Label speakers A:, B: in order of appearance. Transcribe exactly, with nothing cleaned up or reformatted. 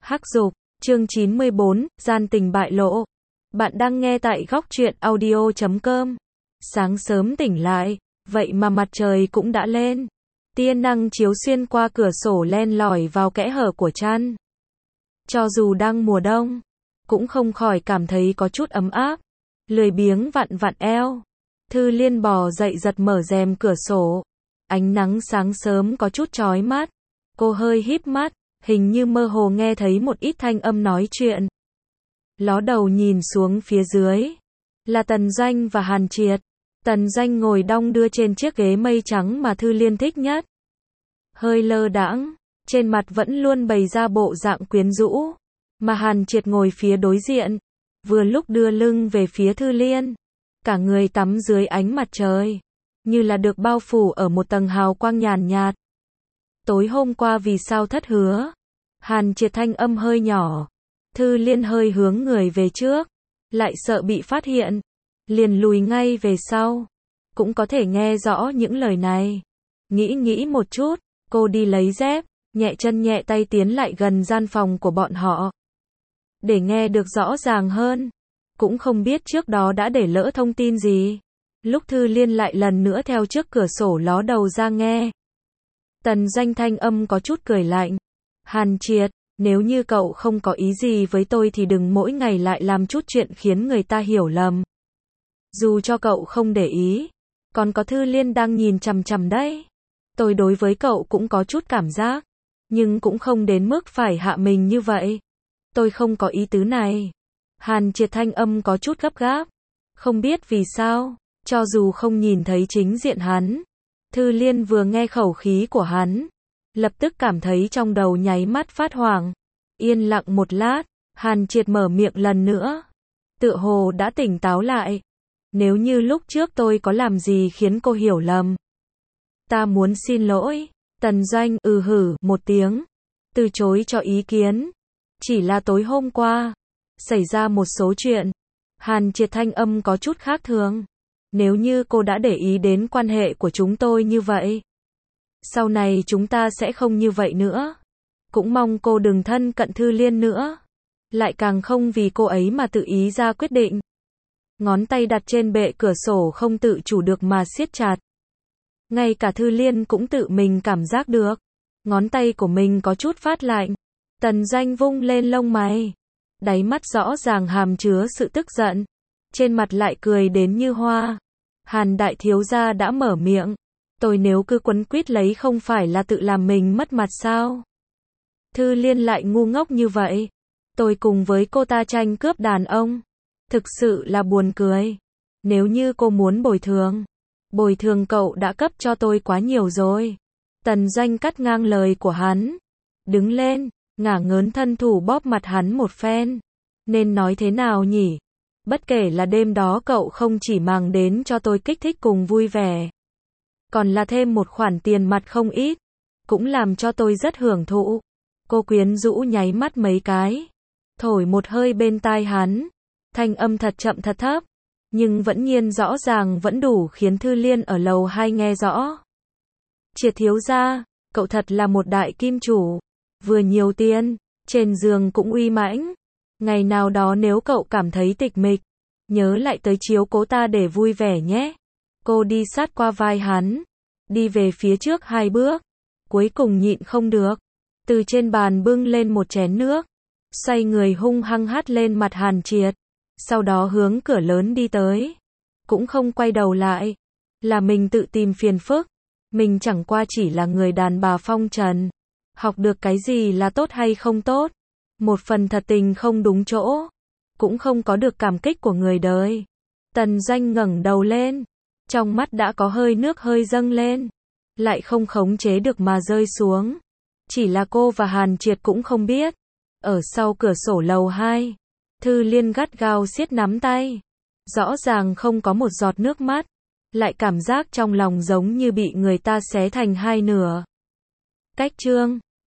A: Hắc Dục, chương chín mươi bốn, gian tình bại lộ. Bạn đang nghe tại góc truyện audio chấm com. Sáng sớm tỉnh lại, vậy mà mặt trời cũng đã lên. Tia nắng chiếu xuyên qua cửa sổ len lỏi vào kẽ hở của chăn. Cho dù đang mùa đông, cũng không khỏi cảm thấy có chút ấm áp. Lười biếng vặn vặn eo. Thư Liên bò dậy giật mở rèm cửa sổ. Ánh nắng sáng sớm có chút chói mắt. Cô hơi híp mắt, hình như mơ hồ nghe thấy một ít thanh âm nói chuyện. Ló đầu nhìn xuống phía dưới. Là Tần Doanh và Hàn Triệt. Tần Doanh ngồi đong đưa trên chiếc ghế mây trắng mà Thư Liên thích nhất. Hơi lơ đãng, trên mặt vẫn luôn bày ra bộ dạng quyến rũ. Mà Hàn Triệt ngồi phía đối diện, vừa lúc đưa lưng về phía Thư Liên. Cả người tắm dưới ánh mặt trời, như là được bao phủ ở một tầng hào quang nhàn nhạt. Tối hôm qua vì sao thất hứa? Hàn Triệt thanh âm hơi nhỏ. Thư Liên hơi hướng người về trước, lại sợ bị phát hiện, liền lùi ngay về sau. Cũng có thể nghe rõ những lời này. Nghĩ nghĩ một chút, cô đi lấy dép, nhẹ chân nhẹ tay tiến lại gần gian phòng của bọn họ. Để nghe được rõ ràng hơn. Cũng không biết trước đó đã để lỡ thông tin gì. Lúc Thư Liên lại lần nữa theo trước cửa sổ ló đầu ra nghe. Tần Doanh thanh âm có chút cười lạnh. Hàn Triệt, nếu như cậu không có ý gì với tôi thì đừng mỗi ngày lại làm chút chuyện khiến người ta hiểu lầm. Dù cho cậu không để ý, còn có Thư Liên đang nhìn chằm chằm đấy. Tôi đối với cậu cũng có chút cảm giác, nhưng cũng không đến mức phải hạ mình như vậy. Tôi không có ý tứ này. Hàn Triệt thanh âm có chút gấp gáp. Không biết vì sao, cho dù không nhìn thấy chính diện hắn, Thư Liên vừa nghe khẩu khí của hắn, lập tức cảm thấy trong đầu nháy mắt phát hoảng. Yên lặng một lát, Hàn Triệt mở miệng lần nữa. Tựa hồ đã tỉnh táo lại. Nếu như lúc trước tôi có làm gì khiến cô hiểu lầm, ta muốn xin lỗi. Tần Doanh ừ hử một tiếng, từ chối cho ý kiến. Chỉ là tối hôm qua, xảy ra một số chuyện. Hàn Triệt thanh âm có chút khác thường. Nếu như cô đã để ý đến quan hệ của chúng tôi như vậy, sau này chúng ta sẽ không như vậy nữa. Cũng mong cô đừng thân cận Thư Liên nữa. Lại càng không vì cô ấy mà tự ý ra quyết định. Ngón tay đặt trên bệ cửa sổ không tự chủ được mà siết chặt. Ngay cả Thư Liên cũng tự mình cảm giác được. Ngón tay của mình có chút phát lạnh. Tần Doanh vung lên lông mày. Đáy mắt rõ ràng hàm chứa sự tức giận. Trên mặt lại cười đến như hoa. Hàn đại thiếu gia đã mở miệng. Tôi nếu cứ quấn quýt lấy không phải là tự làm mình mất mặt sao? Thư Liên lại ngu ngốc như vậy. Tôi cùng với cô ta tranh cướp đàn ông. Thực sự là buồn cười. Nếu như cô muốn bồi thường, bồi thường cậu đã cấp cho tôi quá nhiều rồi. Tần Doanh cắt ngang lời của hắn. Đứng lên, ngả ngớn thân thủ bóp mặt hắn một phen. Nên nói thế nào nhỉ? Bất kể là đêm đó cậu không chỉ mang đến cho tôi kích thích cùng vui vẻ, còn là thêm một khoản tiền mặt không ít, cũng làm cho tôi rất hưởng thụ. Cô quyến rũ nháy mắt mấy cái, thổi một hơi bên tai hắn, thanh âm thật chậm thật thấp, nhưng vẫn nhiên rõ ràng vẫn đủ khiến Thư Liên ở lầu hai nghe rõ. Triệt thiếu gia, cậu thật là một đại kim chủ, vừa nhiều tiền, trên giường cũng uy mãnh. Ngày nào đó nếu cậu cảm thấy tịch mịch, nhớ lại tới chiếu cố ta để vui vẻ nhé. Cô đi sát qua vai hắn, đi về phía trước hai bước, cuối cùng nhịn không được, từ trên bàn bưng lên một chén nước, xoay người hung hăng hắt lên mặt Hàn Triệt, sau đó hướng cửa lớn đi tới, cũng không quay đầu lại, là mình tự tìm phiền phức, mình chẳng qua chỉ là người đàn bà phong trần, học được cái gì là tốt hay không tốt, một phần thật tình không đúng chỗ, cũng không có được cảm kích của người đời. Tần Doanh ngẩng đầu lên, trong mắt đã có hơi nước hơi dâng lên, lại không khống chế được mà rơi xuống. Chỉ là cô và Hàn Triệt cũng không biết. Ở sau cửa sổ lầu hai, Thư Liên gắt gao siết nắm tay. Rõ ràng không có một giọt nước mắt, lại cảm giác trong lòng giống như bị người ta xé thành hai nửa. Cách chương